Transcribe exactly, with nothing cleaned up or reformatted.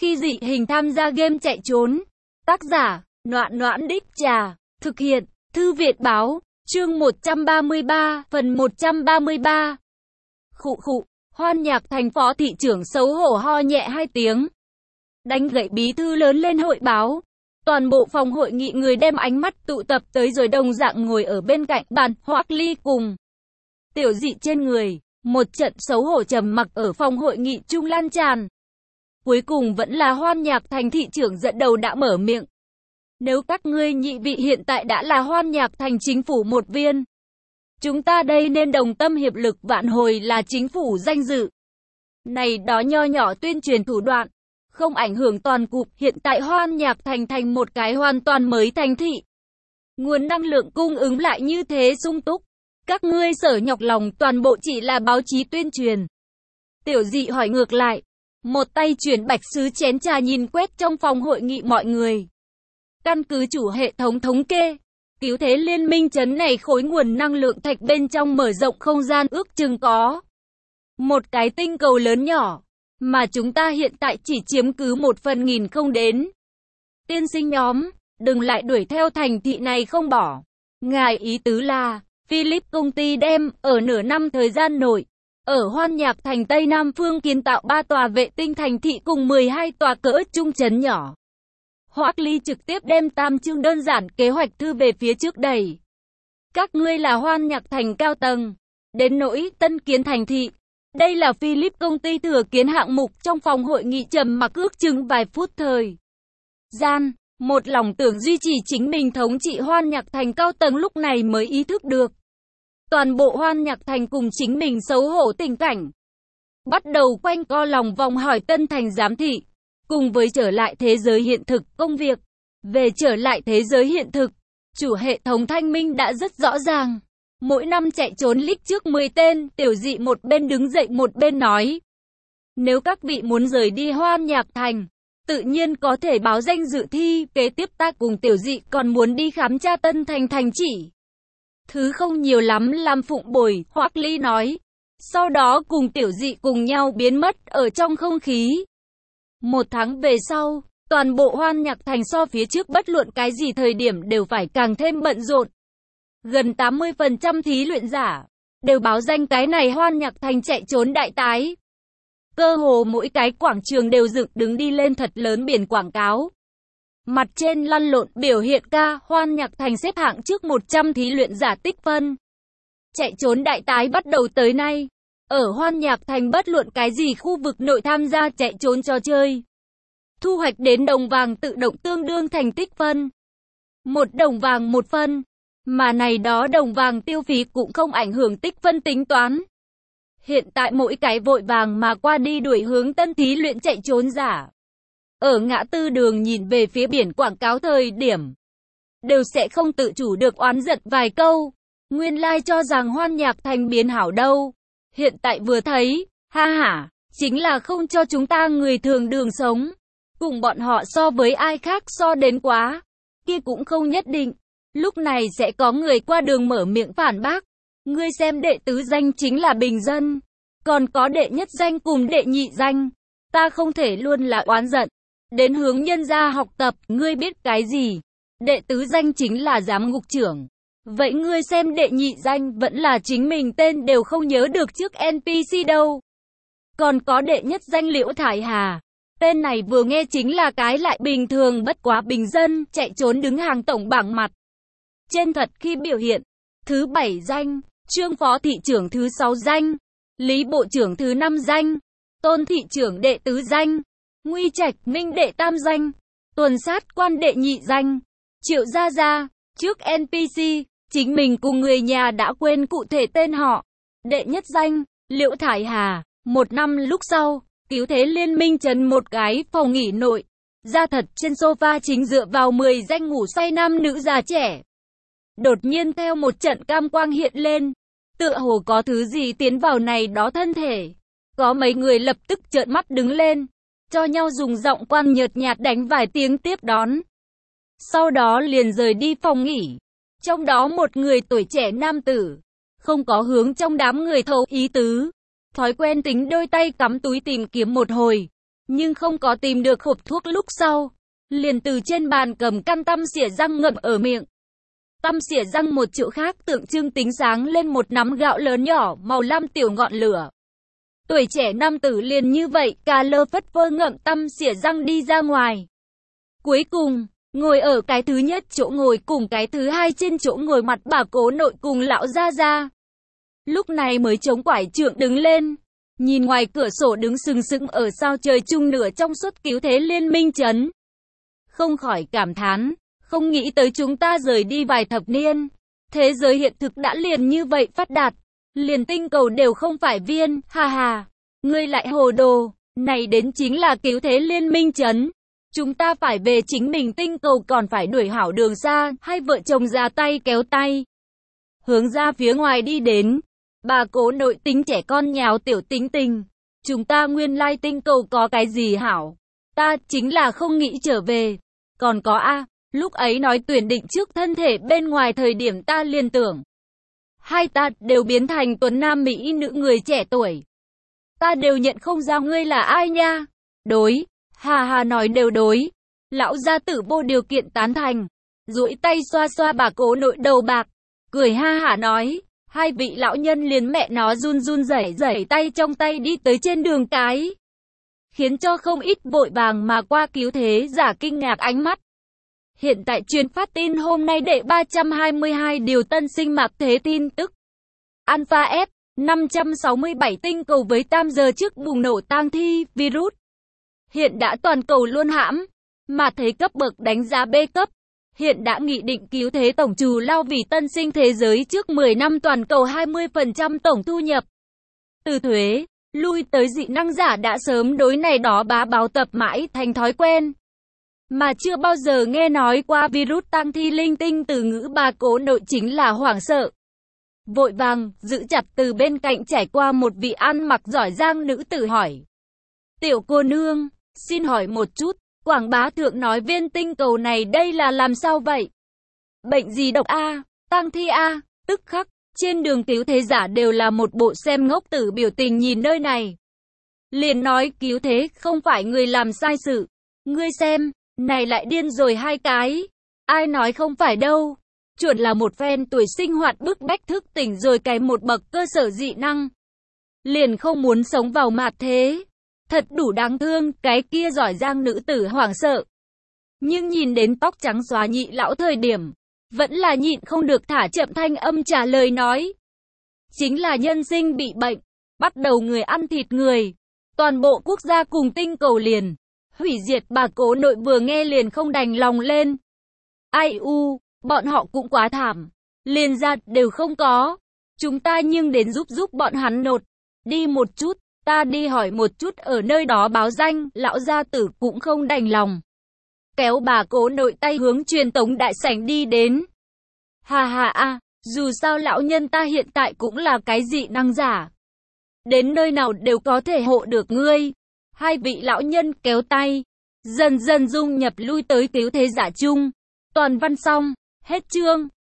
Khi dị hình tham gia game chạy trốn. Tác giả, Noãn Noãn Đích Trà. Thực hiện, Thư Viện Báo. Chương một trăm ba mươi ba, phần một trăm ba mươi ba. Khụ khụ, Hoan Nhạc Thành phó thị trưởng xấu hổ ho nhẹ hai tiếng. Đánh gậy bí thư lớn lên hội báo. Toàn bộ phòng hội nghị người đem ánh mắt tụ tập tới rồi đồng dạng ngồi ở bên cạnh bàn, Hoắc Ly cùng Tiểu Dị trên người. Một trận xấu hổ trầm mặc ở phòng hội nghị trung lan tràn. Cuối cùng vẫn là Hoan Nhạc Thành thị trưởng dẫn đầu đã mở miệng. Nếu các ngươi nhị vị hiện tại đã là Hoan Nhạc Thành chính phủ một viên, chúng ta đây nên đồng tâm hiệp lực vạn hồi là chính phủ danh dự. Này đó nho nhỏ tuyên truyền thủ đoạn, không ảnh hưởng toàn cục. Hiện tại Hoan Nhạc Thành thành một cái hoàn toàn mới thành thị. Nguồn năng lượng cung ứng lại như thế sung túc. Các ngươi sở nhọc lòng toàn bộ chỉ là báo chí tuyên truyền. Tiểu Dị hỏi ngược lại. Một tay chuyển bạch sứ chén trà nhìn quét trong phòng hội nghị mọi người. Căn cứ chủ hệ thống thống kê, cứu thế liên minh trấn này khối nguồn năng lượng thạch bên trong mở rộng không gian ước chừng có một cái tinh cầu lớn nhỏ, mà chúng ta hiện tại chỉ chiếm cứ một phần nghìn không đến. Tiên sinh nhóm, đừng lại đuổi theo thành thị này không bỏ. Ngài ý tứ là, Philip công ty đem, ở nửa năm thời gian nội, ở Hoan Nhạc Thành Tây Nam Phương kiến tạo ba tòa vệ tinh thành thị cùng mười hai tòa cỡ trung trấn nhỏ. Hoắc Ly trực tiếp đem tam chương đơn giản kế hoạch thư về phía trước đẩy. Các ngươi là Hoan Nhạc Thành cao tầng. Đến nỗi tân kiến thành thị. Đây là Philip công ty thừa kiến hạng mục. Trong phòng hội nghị trầm mặc ước chừng vài phút thời gian. Một lòng tưởng duy trì chính mình thống trị Hoan Nhạc Thành cao tầng lúc này mới ý thức được. Toàn bộ Hoan Nhạc Thành cùng chính mình xấu hổ tình cảnh. Bắt đầu quanh co lòng vòng hỏi Tân Thành giám thị. Cùng với trở lại thế giới hiện thực công việc. Về trở lại thế giới hiện thực, chủ hệ thống thanh minh đã rất rõ ràng. Mỗi năm chạy trốn lích trước mười tên, Tiểu Dị một bên đứng dậy một bên nói. Nếu các vị muốn rời đi Hoan Nhạc Thành, tự nhiên có thể báo danh dự thi. Kế tiếp ta cùng Tiểu Dị còn muốn đi khám tra Tân Thành thành chỉ. Thứ không nhiều lắm làm phụng bồi, Hoắc Ly nói. Sau đó cùng Tiểu Dị cùng nhau biến mất ở trong không khí. Một tháng về sau, toàn bộ Hoan Nhạc Thành so phía trước bất luận cái gì thời điểm đều phải càng thêm bận rộn. Gần tám mươi phần trăm thí luyện giả đều báo danh cái này Hoan Nhạc Thành chạy trốn đại tái. Cơ hồ mỗi cái quảng trường đều dựng đứng đi lên thật lớn biển quảng cáo. Mặt trên lăn lộn biểu hiện ca Hoan Nhạc Thành xếp hạng trước một trăm thí luyện giả tích phân. Chạy trốn đại tái bắt đầu tới nay. Ở Hoan Nhạc Thành bất luận cái gì khu vực nội tham gia chạy trốn trò chơi. Thu hoạch đến đồng vàng tự động tương đương thành tích phân. Một đồng vàng một phân. Mà này đó đồng vàng tiêu phí cũng không ảnh hưởng tích phân tính toán. Hiện tại mỗi cái vội vàng mà qua đi đuổi hướng tân thí luyện chạy trốn giả. Ở ngã tư đường nhìn về phía biển quảng cáo thời điểm. Đều sẽ không tự chủ được oán giận vài câu. Nguyên lai like cho rằng Hoan Nhạc Thành biến hảo đâu. Hiện tại vừa thấy, ha hả, chính là không cho chúng ta người thường đường sống. Cùng bọn họ so với ai khác so đến quá. Kia cũng không nhất định. Lúc này sẽ có người qua đường mở miệng phản bác. Ngươi xem đệ tứ danh chính là bình dân. Còn có đệ nhất danh cùng đệ nhị danh. Ta không thể luôn là oán giận. Đến hướng nhân gia học tập, ngươi biết cái gì? Đệ tứ danh chính là giám ngục trưởng. Vậy ngươi xem đệ nhị danh vẫn là chính mình tên đều không nhớ được trước en pê xê đâu. Còn có đệ nhất danh Liễu Thải Hà. Tên này vừa nghe chính là cái lại bình thường bất quá bình dân, chạy trốn đứng hàng tổng bảng mặt. Trên thật khi biểu hiện. Thứ bảy danh, Trương phó thị trưởng thứ sáu danh, Lý bộ trưởng thứ năm danh, Tôn thị trưởng đệ tứ danh, Nguy Trạch Minh đệ tam danh, Tuần sát quan đệ nhị danh, Triệu Gia Gia, trước en pê xê. Chính mình cùng người nhà đã quên cụ thể tên họ. Đệ nhất danh, Liễu Thải Hà. Một năm lúc sau, cứu thế liên minh trấn một cái phòng nghỉ nội. Ra thật trên sofa chính dựa vào mười danh ngủ say nam nữ già trẻ. Đột nhiên theo một trận cam quang hiện lên. Tựa hồ có thứ gì tiến vào này đó thân thể. Có mấy người lập tức trợn mắt đứng lên. Cho nhau dùng giọng quan nhợt nhạt đánh vài tiếng tiếp đón. Sau đó liền rời đi phòng nghỉ. Trong đó một người tuổi trẻ nam tử, không có hướng trong đám người thấu ý tứ. Thói quen tính đôi tay cắm túi tìm kiếm một hồi. nhưng không có tìm được hộp thuốc lúc sau. Liền từ trên bàn cầm căn tăm xỉa răng ngậm ở miệng. Tăm xỉa răng một chữ khác tượng trưng tính sáng lên một nắm gạo lớn nhỏ, màu lam tiểu ngọn lửa. Tuổi trẻ nam tử liền như vậy, cà lơ phất phơ ngậm tăm xỉa răng đi ra ngoài. Cuối cùng, ngồi ở cái thứ nhất chỗ ngồi cùng cái thứ hai trên chỗ ngồi mặt bà cố nội cùng lão gia gia. Lúc này mới chống quải trượng đứng lên, nhìn ngoài cửa sổ đứng sừng sững ở sao trời chung nửa trong suốt cứu thế liên minh chấn. Không khỏi cảm thán, không nghĩ tới chúng ta rời đi vài thập niên. Thế giới hiện thực đã liền như vậy phát đạt, liền tinh cầu đều không phải viên, hà hà. Ngươi lại hồ đồ, này đến chính là cứu thế liên minh chấn. Chúng ta phải về chính mình tinh cầu còn phải đuổi hảo đường xa, hai vợ chồng ra tay kéo tay. Hướng ra phía ngoài đi đến, bà cố nội tính trẻ con nháo tiểu tính tình. Chúng ta nguyên lai tinh cầu có cái gì hảo? Ta chính là không nghĩ trở về. Còn có a, lúc ấy nói tuyển định trước thân thể bên ngoài thời điểm ta liền tưởng. Hai ta đều biến thành tuấn nam mỹ nữ người trẻ tuổi. Ta đều nhận không ra ngươi là ai nha. Đối, hà hà nói đều đối. Lão gia tử vô điều kiện tán thành. Duỗi tay xoa xoa bà cố nội đầu bạc. Cười ha hả nói. Hai vị lão nhân liền mẹ nó run run rẩy rẩy tay trong tay đi tới trên đường cái. Khiến cho không ít vội vàng mà qua cứu thế giả kinh ngạc ánh mắt. Hiện tại truyền phát tin hôm nay đệ ba trăm hai mươi hai điều tân sinh mạc thế tin tức. Alpha F năm trăm sáu mươi bảy tinh cầu với tam giờ trước bùng nổ tang thi virus. Hiện đã toàn cầu luôn hãm, mà thế cấp bậc đánh giá B cấp. Hiện đã nghị định cứu thế tổng trù lao vì tân sinh thế giới trước mười năm toàn cầu hai mươi phần trăm tổng thu nhập. Từ thuế, lui tới dị năng giả đã sớm đối này đó bá báo tập mãi thành thói quen. Mà chưa bao giờ nghe nói qua virus tang thi linh tinh từ ngữ bà cố nội chính là hoảng sợ. Vội vàng, giữ chặt từ bên cạnh trải qua một vị ăn mặc giỏi giang nữ tử hỏi. Tiểu cô nương, xin hỏi một chút, Quảng Bá Thượng nói viên tinh cầu này đây là làm sao vậy? Bệnh gì độc a, tang thi a, tức khắc, trên đường cứu thế giả đều là một bộ xem ngốc tử biểu tình nhìn nơi này. Liền nói cứu thế không phải người làm sai sự. Ngươi xem, này lại điên rồi hai cái. Ai nói không phải đâu. Chuẩn là một phen tuổi sinh hoạt bức bách thức tỉnh rồi cái một bậc cơ sở dị năng. Liền không muốn sống vào mạt thế. Thật đủ đáng thương, cái kia giỏi giang nữ tử hoảng sợ. Nhưng nhìn đến tóc trắng xóa nhị lão thời điểm, vẫn là nhịn không được thả chậm thanh âm trả lời nói. Chính là nhân sinh bị bệnh, bắt đầu người ăn thịt người. Toàn bộ quốc gia cùng tinh cầu liền. Hủy diệt bà cố nội vừa nghe liền không đành lòng lên. Ai u, bọn họ cũng quá thảm. Liền ra đều không có. Chúng ta nhưng đến giúp giúp bọn hắn nột. Đi một chút, ta đi hỏi một chút ở nơi đó báo danh. Lão gia tử cũng không đành lòng. Kéo bà cố nội tay hướng truyền tống đại sảnh đi đến. Hà hà a, dù sao lão nhân ta hiện tại cũng là cái dị năng giả. Đến nơi nào đều có thể hộ được ngươi. Hai vị lão nhân kéo tay, dần dần dung nhập lui tới cứu thế giả chung. Toàn văn xong, hết chương.